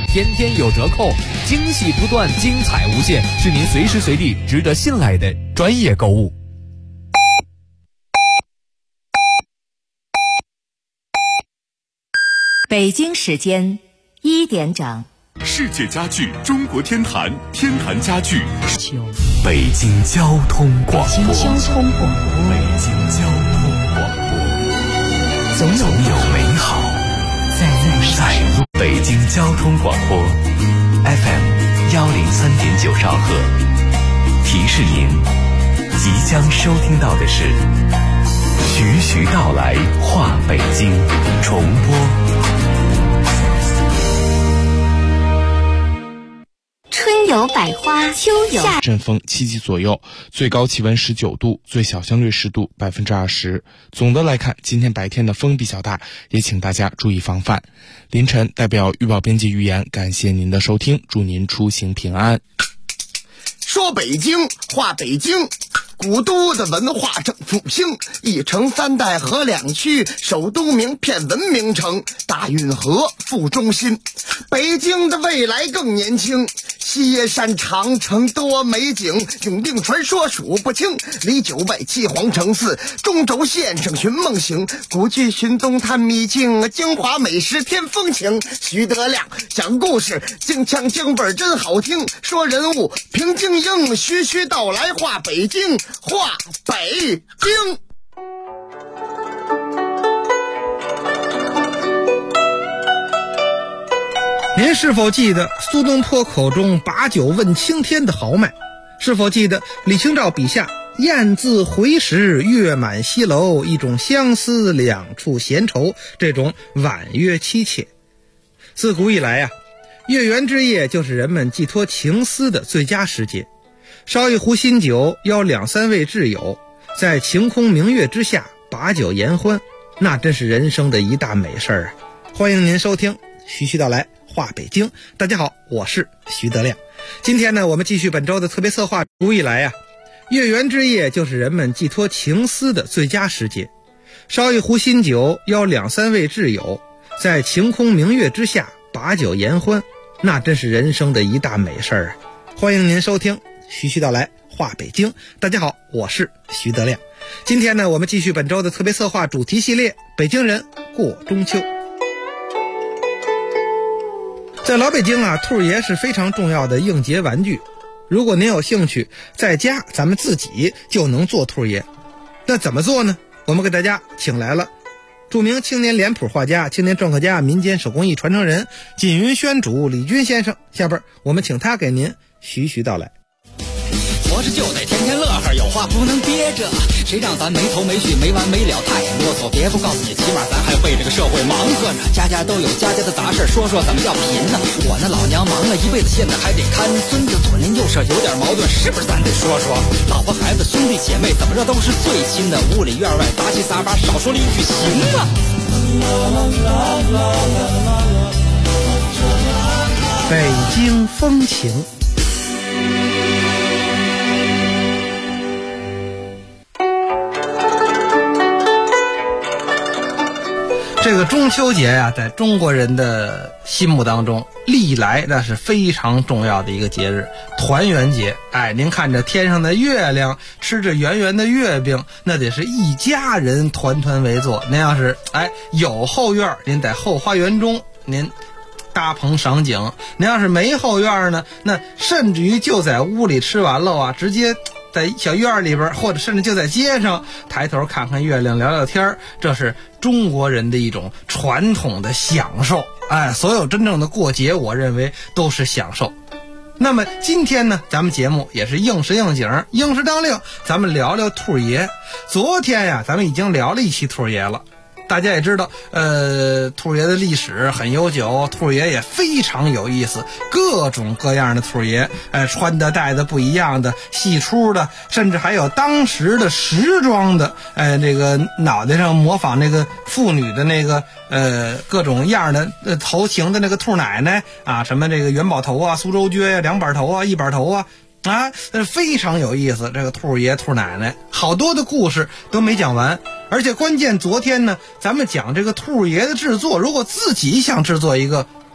天天有折扣，惊喜不断，精彩无限，是您随时随地值得信赖的专业购物。 北京时间1点整。 世界家具中国天坛，天坛家具。北京交通广播。北京交通广播。总有美好在路。北京交通广播 FM 103.9兆赫。提示您，即将收听到的是徐徐道来话北京重播。 春有百花，秋有阵风7级左右，最高气温19度，最小相对湿度20%。总的来看，今天白天的风比较大，也请大家注意防范。凌晨代表预报编辑预言，感谢您的收听，祝您出行平安。 说北京，话北京，古都的文化正复兴，一城三代河两区，首都名片文明城，大运河副中心，北京的未来更年轻。西山长城多美景，永定传说数不清，离9外7皇城4，中轴线上寻梦行，古迹寻踪探秘境，京华美食添风情。徐德亮讲故事，京腔京味真好听，说人物平静英，徐徐道来话北京，话北京。 您是否记得苏东坡口中把酒问青天的豪迈？是否记得李清照笔下雁字回时，月满西楼，一种相思，两处闲愁，这种婉约凄切？自古以来啊，月圆之夜就是人们寄托情思的最佳时节。烧一壶新酒，邀2、3位挚友，在晴空明月之下把酒言欢，那真是人生的一大美事啊！欢迎您收听徐徐道来话北京。大家好，我是徐德亮。今天呢，我们继续本周的特别策划。古以来啊，月圆之夜就是人们寄托情思的最佳时节。烧一壶新酒，邀2、3位挚友，在晴空明月之下把酒言欢，那真是人生的一大美事啊！欢迎您收听徐徐道来话北京。大家好，我是徐德亮。今天呢，我们继续本周的特别策划主题系列，北京人过中秋。在老北京啊，兔爷是非常重要的应节玩具。如果您有兴趣，在家咱们自己就能做兔爷。那怎么做呢？我们给大家请来了著名青年脸谱画家、青年篆刻家、民间手工艺传承人锦云宣主李军先生。下边我们请他给您徐徐道来。 活着就得天天乐呵，有话不能憋着，谁让咱没头没绪没完没了太啰嗦。别不告诉你，起码咱还为这个社会忙活着，家家都有家家的杂事，说说怎么叫贫呢？我那老娘忙了一辈子，现在还得看孙子，左邻右舍有点矛盾，是不是咱得说说？老婆孩子兄弟姐妹怎么着都是最亲的，屋里院外杂七杂八，少说了一句行啊。 北京风情。这个中秋节呀，在中国人的心目当中，历来那是非常重要的一个节日，团圆节。您看着天上的月亮，吃着圆圆的月饼，那得是一家人团团围坐。您要是有后院，您在后花园中您搭棚赏景；您要是没后院呢，那甚至于就在屋里吃完了啊，直接在小院里边，或者甚至就在街上抬头看看月亮聊聊天，这是中国人的一种传统的享受。所有真正的过节，我认为都是享受。那么今天呢，咱们节目也是应时应景，应时当令，咱们聊聊兔爷。昨天呀，咱们已经聊了一期兔爷了。大家也知道，兔爷的历史很悠久，兔爷也非常有意思，各种各样的兔爷，穿的戴的不一样的，细出的，甚至还有当时的时装的，这个脑袋上模仿那个妇女的那个各种样的头型的那个兔奶奶啊，什么这个元宝头啊、苏州撅呀、两板头啊、一板头啊。非常有意思，这个兔爷兔奶奶好多的故事都没讲完。而且关键昨天呢，咱们讲这个兔爷的制作，如果自己想制作一个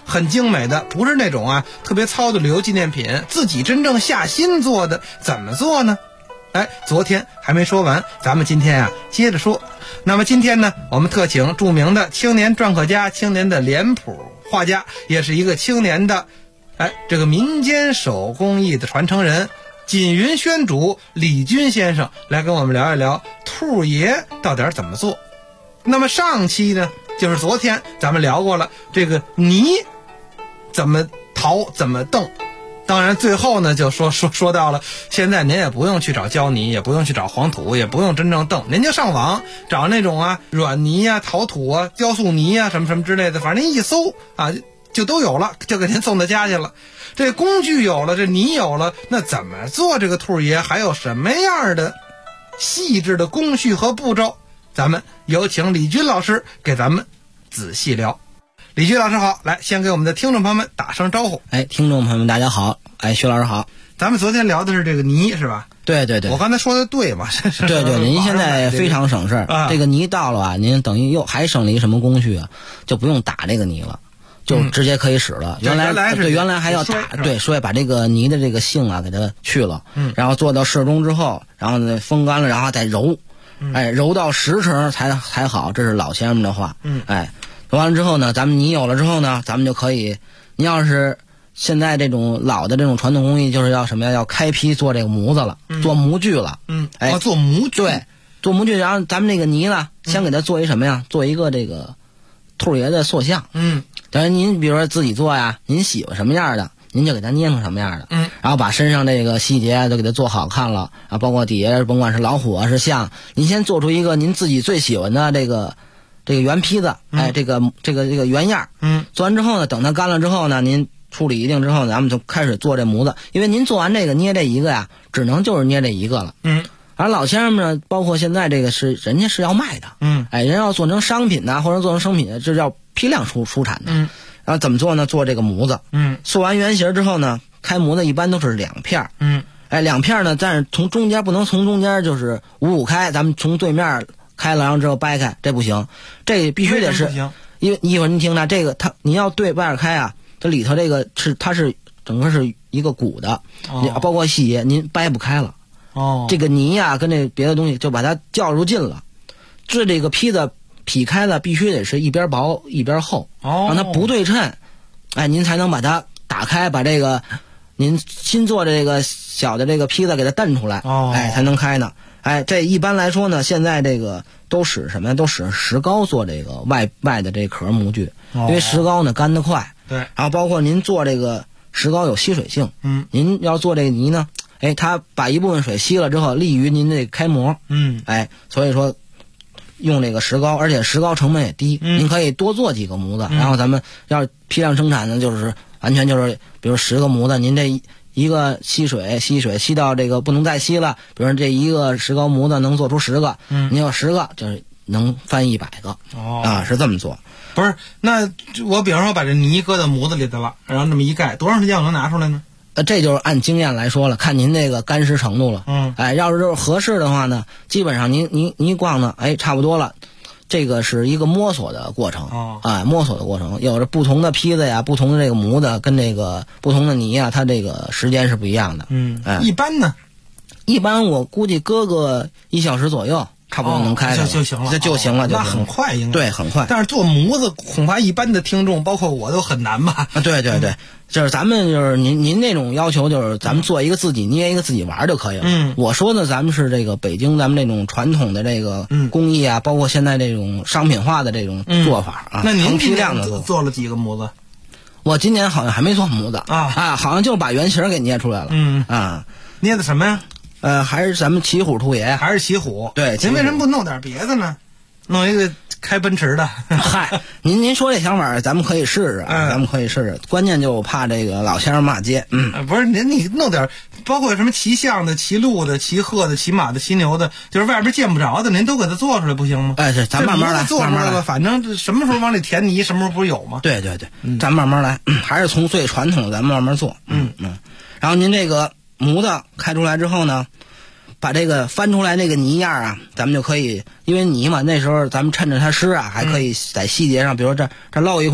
很精美的，不是那种特别糙的旅游纪念品，自己真正下心做的。怎么做呢？昨天还没说完，咱们今天接着说。那么今天呢，我们特请著名的青年篆刻家、青年的脸谱画家，也是一个青年的这个民间手工艺的传承人，锦云宣主李军先生来跟我们聊一聊兔爷到底怎么做。那么上期呢，就是昨天咱们聊过了这个泥怎么淘怎么蹬。当然最后呢就说到了，现在您也不用去找胶泥，也不用去找黄土，也不用真正蹬，您就上网找那种软泥陶土雕塑泥什么什么之类的，反正您一搜就都有了，就给您送到家去了。这工具有了，这泥有了，那怎么做这个兔爷，还有什么样的细致的工序和步骤，咱们有请李军老师给咱们仔细聊。李军老师好，来先给我们的听众朋友们打声招呼。 听众朋友们大家好，徐老师好。 咱们昨天聊的是这个泥是吧？ 对对对， 我刚才说的对吗？ 对对，您现在非常省事儿。这个泥到了您等于又还省了一什么工序就不用打这个泥了，就直接可以使了。原来还要打，对，所以把这个泥的这个性给它去了，然后做到适中之后，然后呢风干了，然后再揉，揉到10成才好，这是老先生们的话。完了之后呢，咱们泥有了之后呢，咱们就可以，您要是现在这种老的这种传统工艺，就是要什么呀？要开坯做这个模子了，做模具了。 做模具。 对，做模具，然后咱们这个泥呢，先给它做一什么呀？做一个这个兔爷的塑像。等于您比如说自己做您喜欢什么样的，您就给它捏成什么样的。然后把身上这个细节都给它做好看了，包括底下甭管是老虎是象，您先做出一个您自己最喜欢的这个圆坯子，这个原样。做完之后呢，等它干了之后呢，您处理一定之后，咱们就开始做这模子。因为您做完这个捏这一个只能就是捏这一个了。而老先生们呢，包括现在这个人家是要卖的。人要做成商品或者做成生品，这叫批量出产的。然后怎么做呢？做这个模子。做完原型之后呢，开模子一般都是2片。2片呢，但是从中间不能从中间就是五开，咱们从对面开了，然后之后掰开，这不行，这必须得是，因为一会儿您听着，这个你要对外开这里头这个它是整个是一个鼓的，包括细节您掰不开了。这个泥跟这别的东西就把它较入劲了。这个坯子劈开了，必须得是一边薄一边厚，让它不对称，您才能把它打开，把这个您新做的这个小的这个坯子给它蹬出来，才能开呢。这一般来说呢，现在这个都使什么呀？都使石膏做这个外的这壳模具，因为石膏呢干得快。 对。 然后包括您做这个石膏有吸水性，您要做这个泥呢，它把一部分水吸了之后，利于您这开模。所以说用这个石膏，而且石膏成本也低，您可以多做几个模子，然后咱们要批量生产呢，就是完全就是比如10个模子，您这一个吸水吸到这个不能再吸了，比如说这一个石膏模子能做出10个，您有10个就是能翻100个。是这么做。 不是，那我比方说把这泥搁到模子里头了，然后这么一盖，多长时间我能拿出来呢？ 这就是按经验来说了，看您这个干湿程度了。要是就是合适的话呢，基本上您一逛呢，差不多了。这个是一个摸索的过程。摸索的过程，有着不同的坯子不同的这个模子跟这个不同的泥它这个时间是不一样的。 一般呢？ 一般我估计搁个1小时左右。差不多能开就行了， 就行了， 那很快应该。 对，很快。 但是做模子恐怕一般的听众，包括我都很难吧？ 对对对，就是咱们就是您那种要求，就是咱们做一个自己捏一个自己玩就可以了。我说的咱们是这个北京咱们这种传统的这个工艺包括现在这种商品化的这种做法那您批量的做了几个模子？ 我今年好像还没做模子好像就把原型给捏出来了。 捏的什么呀？ 还是咱们骑虎兔爷， 还是骑虎？ 对， 您为什么不弄点别的呢？弄一个开奔驰的？ 嗨，您说这想法，咱们可以试试咱们可以试试。关键就怕这个老先生骂街。 不是你弄点，包括什么骑象的、骑鹿的、骑鹤的、骑马的、骑牛的，就是外边见不着的，您都给它做出来不行吗？ 咱慢慢来， 做出来了，反正什么时候往里填泥，什么时候不是有吗？ 对对对，咱慢慢来，还是从最传统的咱们慢慢做。然后您这个模子开出来之后呢，把这个翻出来那个泥样咱们就可以，因为泥嘛，那时候咱们趁着它湿还可以在细节上，比如这露一块，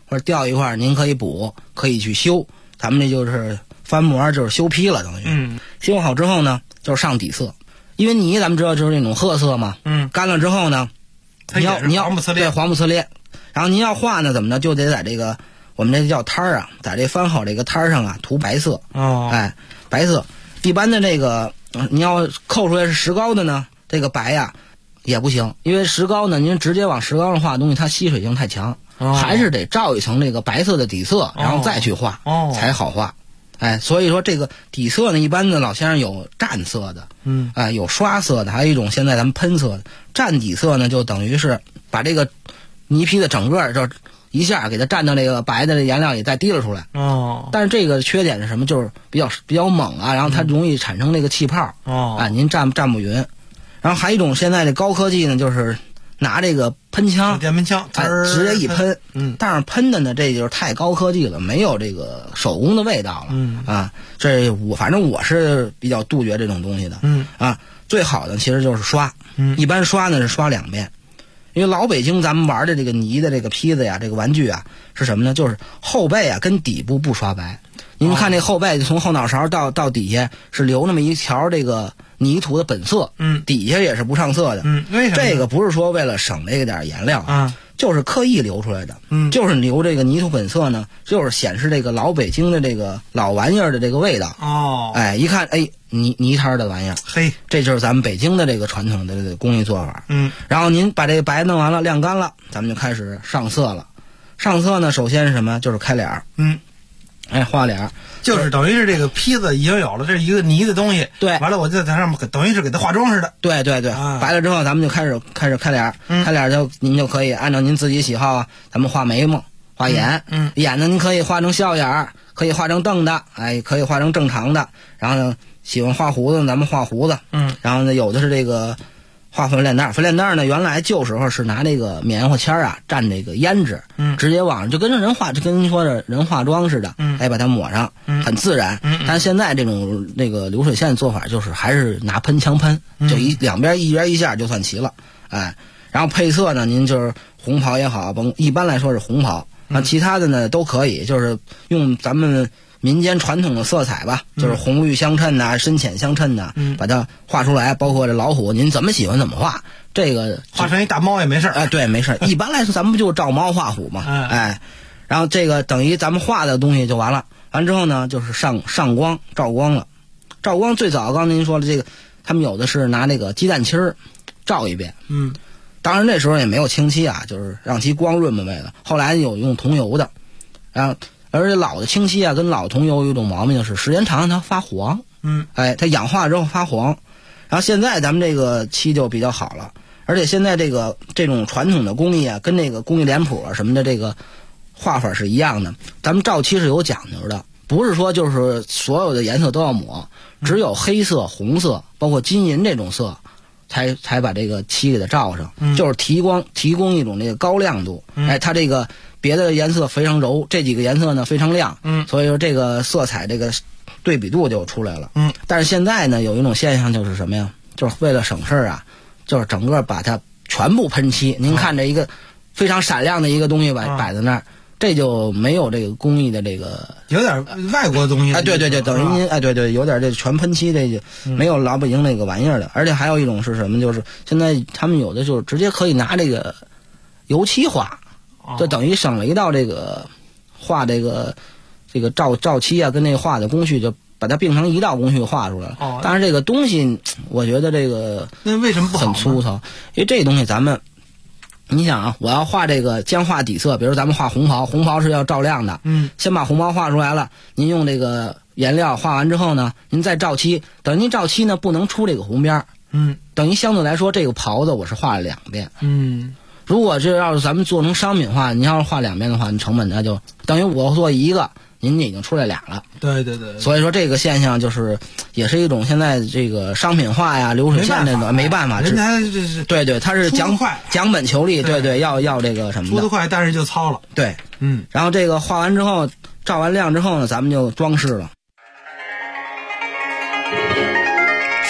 或者掉一块您可以补，可以去修。咱们这就是翻模，就是修坯了，等于。修好之后呢，就是上底色，因为泥咱们知道就是那种褐色嘛。干了之后呢，你要黄不呲裂， 对，黄不呲裂。然后您要画呢，怎么呢？就得在这个我们这叫摊儿啊，在这翻好这个摊儿上啊涂白色。白色。一般的这个你要扣出来是石膏的呢，这个白呀也不行，因为石膏呢，您直接往石膏上画东西，它吸水性太强，还是得罩一层这个白色的底色，然后再去画，才好画。所以说这个底色呢，一般的老先生有蘸色的，有刷色的，还有一种现在咱们喷色的。蘸底色呢，就等于是把这个泥坯的整个就一下给它蘸到这个白的这颜料也再滴了出来。但是这个缺点是什么？就是比较猛啊，然后它容易产生这个气泡。您蘸不匀。然后还有一种现在的高科技呢，就是拿这个喷枪， 电喷枪， 直接一喷。但是喷的呢，这就是太高科技了，没有这个手工的味道了。反正我是比较杜绝这种东西的。最好的其实就是刷。一般刷呢是刷2遍。因为老北京咱们玩的这个泥的这个坯子呀，这个玩具啊，是什么呢？就是后背啊跟底部不刷白。您看这后背从后脑勺到底下是留那么一条这个泥土的本色，底下也是不上色的。 为什么？ 这个不是说为了省这个点颜料啊，就是刻意留出来的。就是留这个泥土本色呢，就是显示这个老北京的这个老玩意儿的这个味道。一看泥摊的玩意儿，这就是咱们北京的这个传统的工艺做法。然后您把这个白弄完了，晾干了，咱们就开始上色了。上色呢，首先是什么？就是开脸。画脸， 就是等于是这个坯子已经有了，这是一个泥的东西。 对， 完了我就在上面等于是给它化妆似的。 对，白了之后，咱们就开始开脸。开脸您就可以按照您自己喜好啊，咱们画眉毛、画眼。眼呢，您可以画成笑眼，可以画成瞪的，可以画成正常的。然后呢，喜欢画胡子，咱们画胡子。然后呢，有的是这个画粉脸蛋。粉脸蛋呢，原来旧时候是拿这个棉花签啊蘸这个胭脂，直接往上就跟人说的人化妆似的，把它抹上，很自然。但现在这种那个流水线做法就是还是拿喷枪喷，就两边一人一下就算齐了。然后配色呢，您就是红袍也好，一般来说是红袍，其他的呢都可以，就是用咱们民间传统的色彩吧，就是红绿相衬呐，深浅相衬呐，把它画出来。包括这老虎，您怎么喜欢怎么画，这个画成一大猫也没事。 对，没事。一般来说，咱们不就照猫画虎嘛。然后这个等于咱们画的东西就完了。完之后呢，就是上光照光了。照光最早刚才您说的这个，他们有的是拿那个鸡蛋清照一遍。当然那时候也没有清漆啊，就是让其光润嘛为了。后来有用桐油的，然后。而且老的清漆啊，跟老桐油有一种毛病，就是时间长了它发黄。它氧化之后发黄。然后现在咱们这个漆就比较好了，而且现在这种传统的工艺啊，跟那个工艺脸谱啊什么的这个画法是一样的。咱们照漆是有讲究的，不是说就是所有的颜色都要抹，只有黑色、红色，包括金银这种色，才把这个漆给它罩上，就是提供一种那个高亮度。它这个。别的颜色非常柔，这几个颜色呢非常亮，所以说这个色彩这个对比度就出来了。但是现在呢有一种现象就是什么呀？就是为了省事儿啊，就是整个把它全部喷漆。您看这一个非常闪亮的一个东西摆在那儿，这就没有这个工艺的这个有点外国东西。 对，等于您对，有点这全喷漆，这就没有老北京那个玩意儿的。而且还有一种是什么？就是现在他们有的就是直接可以拿这个油漆画。就等于省了一道这个画这个照漆啊，跟那画的工序就把它并成一道工序画出来了。但是这个东西，我觉得这个那为什么不好？ 很粗糙，因为这东西咱们，你想啊，我要画这个将画底色，比如咱们画红袍，红袍是要照亮的。先把红袍画出来了，您用这个颜料画完之后呢，您再照漆，等于您照漆呢不能出这个红边。等于相对来说，这个袍子我是画了2遍。如果这要是咱们做成商品化，你要是画2遍的话，你成本那就等于我做一个，您已经出来俩了。 对。 所以说这个现象就是也是一种现在这个商品化呀、流水线这种没办法。 人家这是对，他是讲本求利，对，要这个什么的。 出得快，但是就糙了。 对，然后这个画完之后，照完亮之后呢，咱们就装饰了。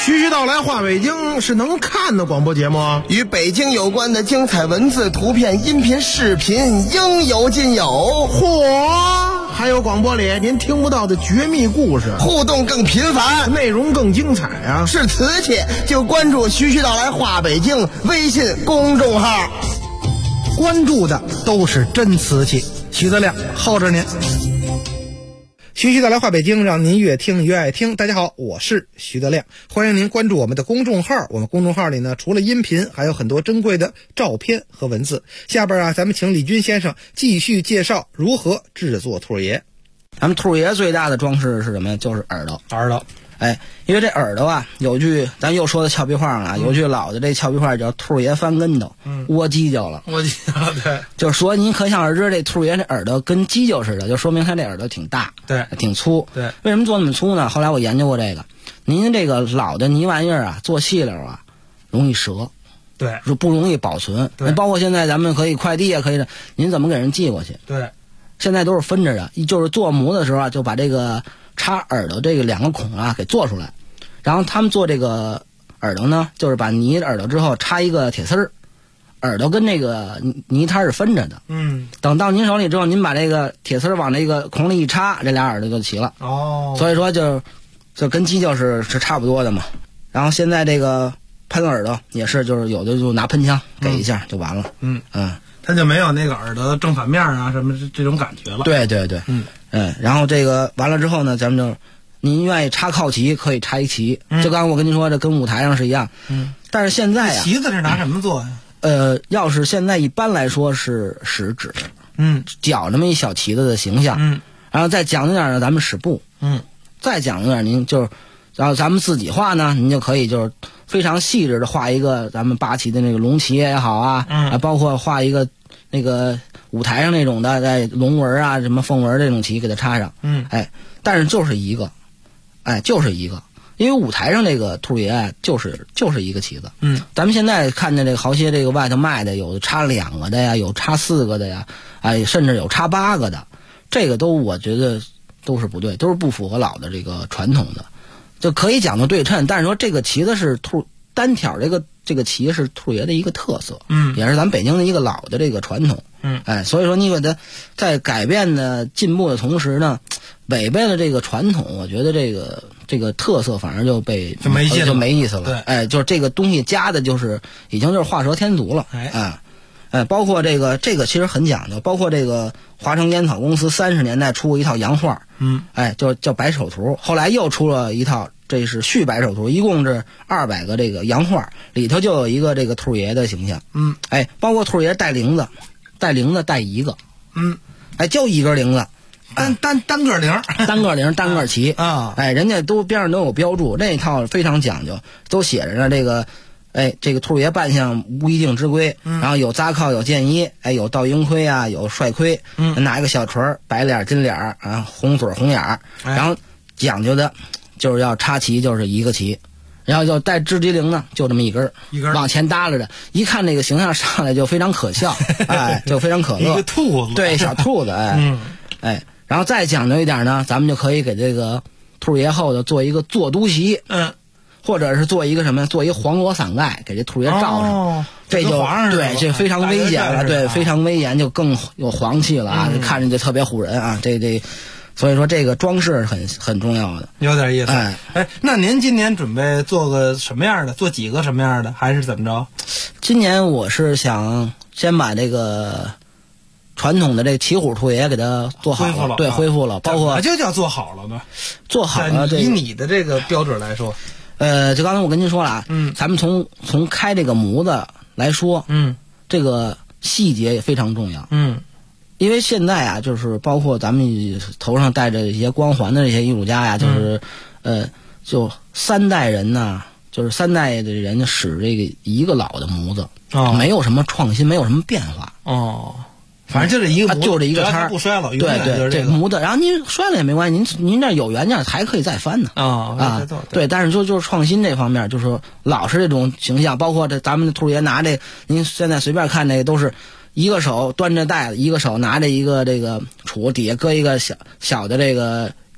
徐徐道来话北京是能看的广播节目啊， 与北京有关的精彩文字、图片、音频、视频应有尽有。 嚯！还有广播里您听不到的绝密故事， 互动更频繁， 内容更精彩啊！ 是瓷器就关注徐徐道来话北京微信公众号， 关注的都是真瓷器。徐德亮候着您。徐徐道来话北京，让您越听越爱听。大家好，我是徐德亮，欢迎您关注我们的公众号。我们公众号里呢，除了音频，还有很多珍贵的照片和文字。下边咱们请李军先生继续介绍如何制作兔爷。 咱们兔爷最大的装饰是什么呀？就是耳朵。 耳朵， 因为这耳朵啊，有句咱又说的俏皮话了，有句老的这俏皮话叫兔爷翻跟头，窝犄角了。 窝犄角，对， 就是说您可想而知，这兔爷这耳朵跟犄角似的，就说明他这耳朵挺大， 对， 挺粗。 对， 为什么做那么粗呢？后来我研究过这个，您这个老的泥玩意儿啊，做细溜啊，容易折， 对， 不容易保存。 对， 包括现在咱们可以快递啊，可以的，您怎么给人寄过去？ 对， 现在都是分着的，就是做模的时候啊，就把这个插耳朵这个两个孔啊给做出来。然后他们做这个耳朵呢，就是把泥耳朵之后插一个铁丝儿，耳朵跟那个泥它是分着的。等到您手里之后，您把这个铁丝往这个孔里一插，这俩耳朵就齐了。所以说就跟犄角是差不多的嘛。然后现在这个喷耳朵也是，就是有的就拿喷枪给一下就完了。 它就没有那个耳朵正反面啊什么这种感觉了。 对对对，然后这个完了之后呢，咱们就。您愿意插靠旗可以插一旗，就刚才我跟您说的跟舞台上是一样。但是现在呀， 旗子是拿什么做呀？ 要是现在一般来说是使纸，绞这么一小旗子的形象，然后再讲究点呢，咱们使布，再讲究点您就是然后咱们自己画呢，您就可以就是非常细致的画一个咱们八旗的那个龙旗也好啊，包括画一个那个舞台上那种的在龙纹啊什么凤纹这种旗给它插上，但是就是一个。就是一个，因为舞台上这个兔爷啊，就是一个旗子。咱们现在看见这个好些这个外头卖的，有插2个的呀，有插4个的呀，甚至有插8个的，这个都我觉得都是不对，都是不符合老的这个传统的。就可以讲究对称，但是说这个旗子是单挑这个旗是兔爷的一个特色，也是咱们北京的一个老的这个传统。所以说你给它在改变的进步的同时呢，违背了这个传统，我觉得这个特色反而就没意思了。 对， 就是这个东西加的就是已经就是画蛇添足了。包括这个其实很讲究，包括这个华城烟草公司30年代出过一套洋画，就叫白手图，后来又出了一套，这是续白手图，一共是200个这个洋画，里头就有一个这个兔爷的形象。包括兔爷带铃子带一个，就一根铃子， 单个铃， 单个旗啊，人家都边上都有标注，那一套非常讲究，都写着呢这个。这个兔爷扮相无一定之规，然后有扎靠，有剑衣，有倒鹰盔啊，有帅盔，拿一个小锤，白脸金脸啊，红嘴红眼，然后讲究的就是要插旗，就是一个旗，然后就带织机铃呢，就这么一根往前耷拉着，一看那个形象上来就非常可笑，就非常可乐， 一个兔子， 对，小兔子，然后再讲究一点呢，咱们就可以给这个兔爷后头做一个坐都旗，或者是做一个什么，做一黄罗伞盖给这兔爷罩上，这就对，这非常威严了，对，非常威严，就更有皇气了啊，看着就特别唬人啊，这，所以说这个装饰很重要的， 有点意思。那您今年准备做个什么样的？做几个什么样的？还是怎么着？ 今年我是想先把这个传统的这骑虎兔爷给它做好了，对，恢复了，包括就叫做好了呢？ 做好了， 以你的这个标准来说。 就刚才我跟您说了啊，咱们从开这个模子来说，这个细节也非常重要，因为现在啊，就是包括咱们头上戴着一些光环的这些艺术家呀，就是就3代人呢，就是3代的人使这个一个老的模子，没有什么创新，没有什么变化， 反正就这一个模子， 就这一个叉， 不衰老， 对，这模子，然后您摔了也没关系，您这有原件还可以再翻呢，对，但是就是创新这方面，就是说老是这种形象，包括这咱们的兔爷拿这，您现在随便看那个都是一个手端着袋子，一个手拿着一个这个杵，底下搁一个小的这个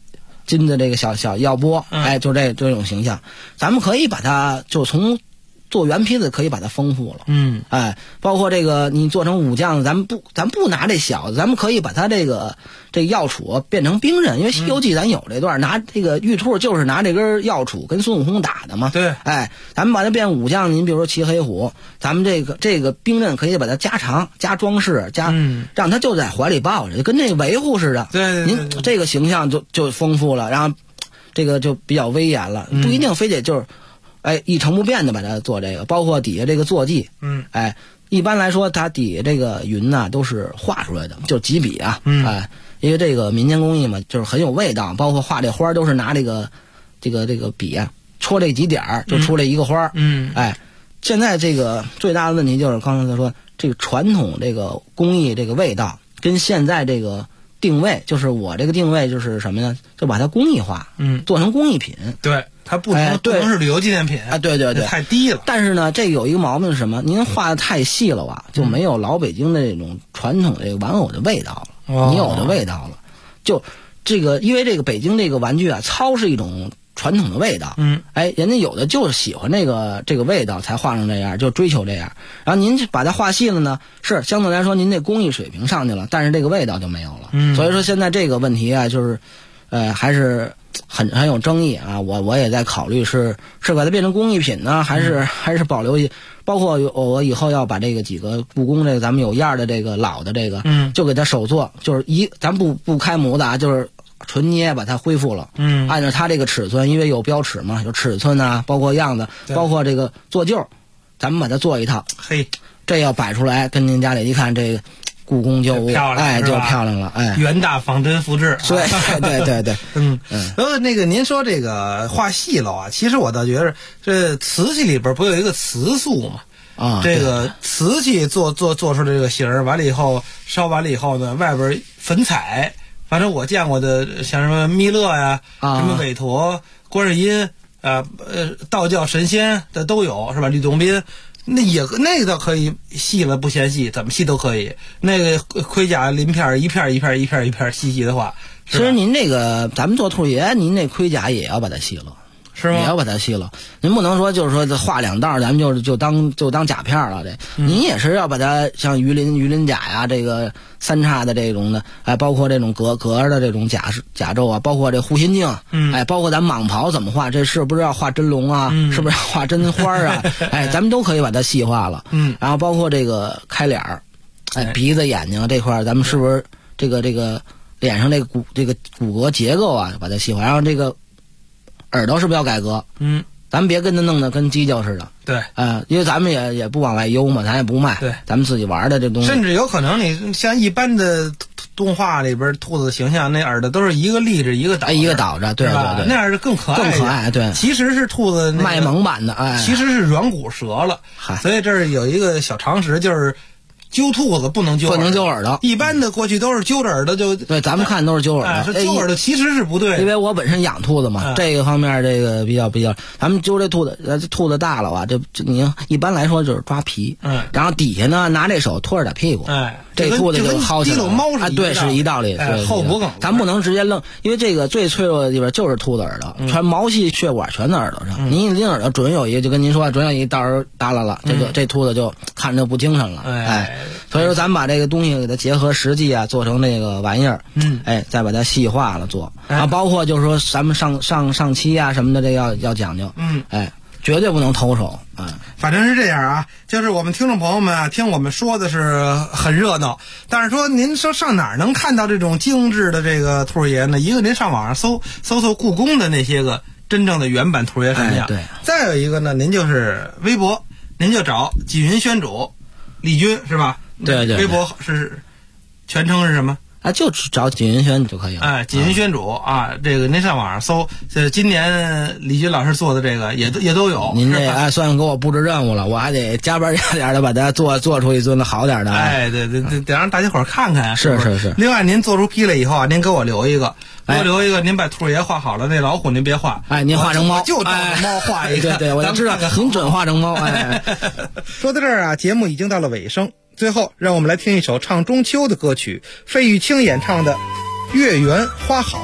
金的这个小药钵，就这种形象，咱们可以把它就从做原坯子可以把它丰富了，包括这个你做成武将，咱不拿这小的，咱们可以把它这个药杵变成兵刃，因为《西游记》咱有这段，拿这个玉兔就是拿这根药杵跟孙悟空打的嘛， 对， 咱们把它变武将，您比如说骑黑虎，咱们这个兵刃可以把它加长、加装饰、让它就在怀里抱着，就跟这个维护似的， 对， 您这个形象就丰富了，然后这个就比较威严了，不一定非得就是。一成不变的把它做这个，包括底下这个坐骑，一般来说它底下这个云呢都是画出来的，就是几笔啊，因为这个民间工艺嘛，就是很有味道，包括画这花都是拿这个笔啊戳这几点就出来一个花，现在这个最大的问题就是刚才他说这个传统这个工艺这个味道跟现在这个定位，就是我这个定位就是什么呢？就把它工艺化，做成工艺品， 对。它不能是旅游纪念品对， 太低了。 但是呢，这有一个毛病是什么？您画的太细了吧，就没有老北京的这种传统这个玩偶的味道了，你有的味道了。就这个，因为这个北京这个玩具啊，糙是一种传统的味道，人家有的就是喜欢这个味道才画成这样，就追求这样。然后您把它画细了呢，是相对来说您这工艺水平上去了，但是这个味道就没有了。所以说现在这个问题啊，就是还是。很有争议啊！我也在考虑是把它变成工艺品呢，还是保留一，包括我以后要把这个几个故宫这个咱们有样的这个老的这个，就给它手做，就是咱不开模子啊，就是纯捏把它恢复了，按照它这个尺寸，因为有标尺嘛，有尺寸啊，包括样子，包括这个做旧，咱们把它做一套，这要摆出来跟您家里一看这个。故宫旧物，就漂亮了， 元大仿真复制， 对， 然后那个您说这个画细了啊，其实我倒觉得这瓷器里边不有一个瓷塑嘛，这个瓷器做出这个形儿，完了以后烧完了以后呢，外边粉彩，反正我见过的像什么弥勒呀，什么韦陀、观世音道教神仙的都有，是吧？吕洞宾。那个倒可以细了不嫌细，怎么细都可以。那个盔甲鳞片一片一片一片一片细的话， 其实您这个咱们做兔爷，您那盔甲也要把它细了， 是吗？ 也要把它细了。您不能说就是说画两道，咱们就当甲片了。您也是要把它像鱼鳞甲呀，这个三叉的这种的，包括这种格的这种甲胄啊，包括这护心镜，包括咱蟒袍怎么画，这是不是要画真龙啊？是不是要画真花啊？咱们都可以把它细化了。然后包括这个开脸儿，鼻子眼睛这块，咱们是不是这个脸上这个骨骼结构啊，把它细化，然后这个耳朵是不是要改革？咱们别跟它弄得跟犄角似的。 对， 因为咱们也不往外邮嘛，咱也不卖。 对， 咱们自己玩的这东西。 甚至有可能你像一般的动画里边兔子的形象，那耳朵都是一个立着一个倒着， 对， 那样是更可爱， 对。 其实是兔子卖萌版的， 其实是软骨折了。所以这儿有一个小常识，就是揪兔子不能揪耳朵， 一般的过去都是揪着耳朵就对，咱们看都是揪耳朵， 揪耳朵其实是不对的， 因为我本身养兔子嘛，这个方面这个比较，咱们揪这兔子大了吧，这你一般来说就是抓皮，然后底下呢拿这手托着点屁股，这兔子就薅起来了，对，是一道理， 后脖梗， 咱不能直接扔，因为这个最脆弱的地方就是兔子耳朵，全毛细血管全在耳朵上，您一拎耳朵准有一个，就跟您说准有一到时候耷拉了，这兔子就看着就不精神了，所以说咱们把这个东西给它结合实际啊，做成那个玩意儿，再把它细化了做，啊，包括就是说咱们上漆啊什么的，这要讲究，绝对不能偷手， 反正是这样啊，就是我们听众朋友们啊，听我们说的是很热闹，但是说您说上哪儿能看到这种精致的这个兔爷呢？一个您上网上搜故宫的那些个真正的原版兔爷神像， 对， 再有一个呢，您就是微博，您就找锦云宣主李军是吧？ 对， 微博是全称是什么？ 就找锦云轩就可以了。 锦云轩主啊，这个您上网上搜，今年李军老师做的这个也都有。 您这算给我布置任务了，我还得加班加点的把它做出一尊好点的。 对，得让大家伙看看。 是。 另外，您做出批来以后啊，您给我留一个，您把兔爷画好了，那老虎您别画。 您画成猫， 就照着猫画一个。 对，我就知道您准画成猫。 说到这儿啊，节目已经到了尾声。最后，让我们来听一首唱中秋的歌曲，费玉清演唱的《月圆花好》。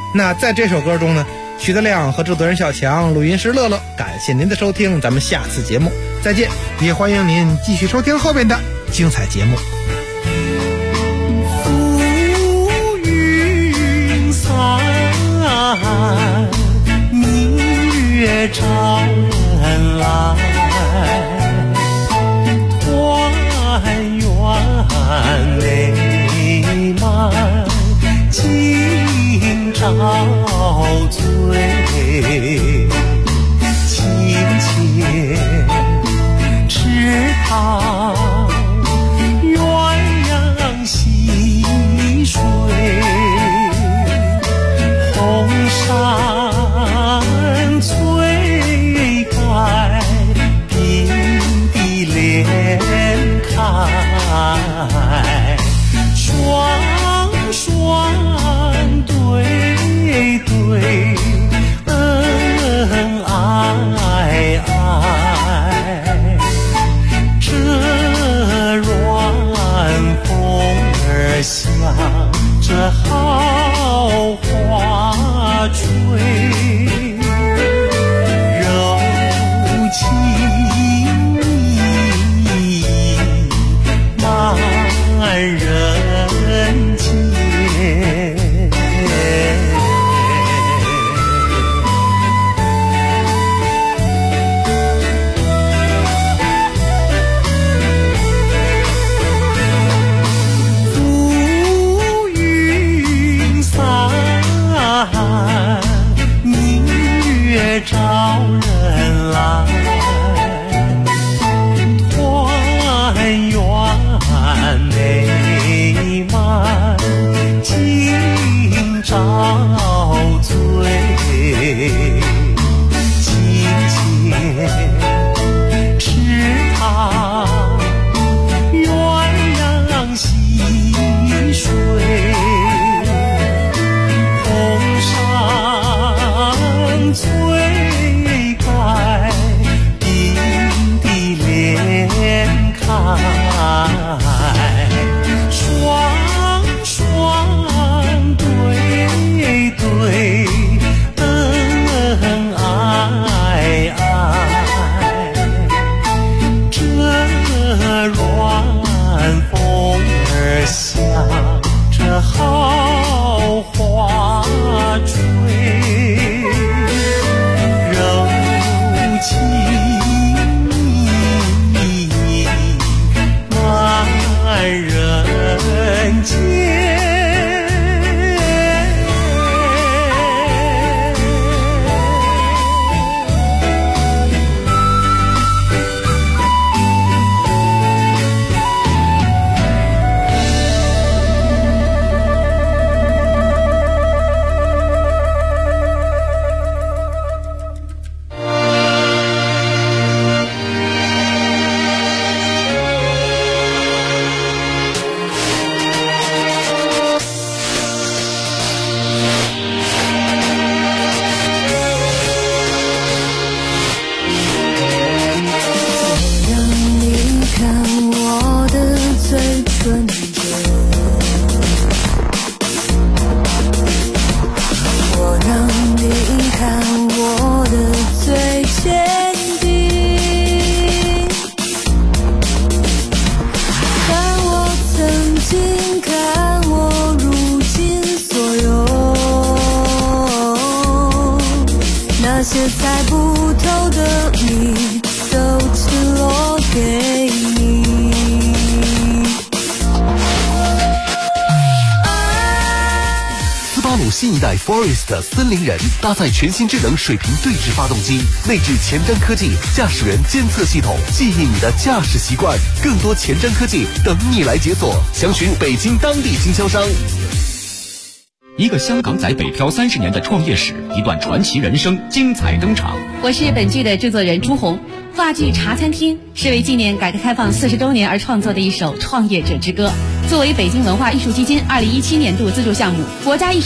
那在这首歌中呢，徐德亮和制作人小强，录音师乐乐，感谢您的收听，咱们下次节目再见，也欢迎您继续收听后边的精彩节目。 浮云散，明月照人来，团圆美满，今朝醉，清浅池塘鸳鸯戏水，红山翠盖，并蒂莲开，双双对对，恩爱爱，这软风儿向着好花吹，柔情蜜满人间。浮云散，明月照人来，团圆美满，今朝醉，清浅池塘鸳鸯戏水，红山翠盖，并蒂莲开，双双对对，恩爱爱，这软风儿向着好花吹，柔情蜜满人间。 那些猜不透的谜，都赤裸给你。 斯巴鲁新一代 Forest 森林人搭载全新智能水平对置发动机，内置前瞻科技驾驶员监测系统，记忆你的驾驶习惯。更多前瞻科技等你来解锁，详询北京当地经销商。 一个香港仔北漂30年的创业史，一段传奇人生精彩登场。 我是本剧的制作人朱红。话剧《茶餐厅》是为纪念改革开放40周年而创作的一首创业者之歌，作为北京文化艺术基金2017年度资助项目，国家艺术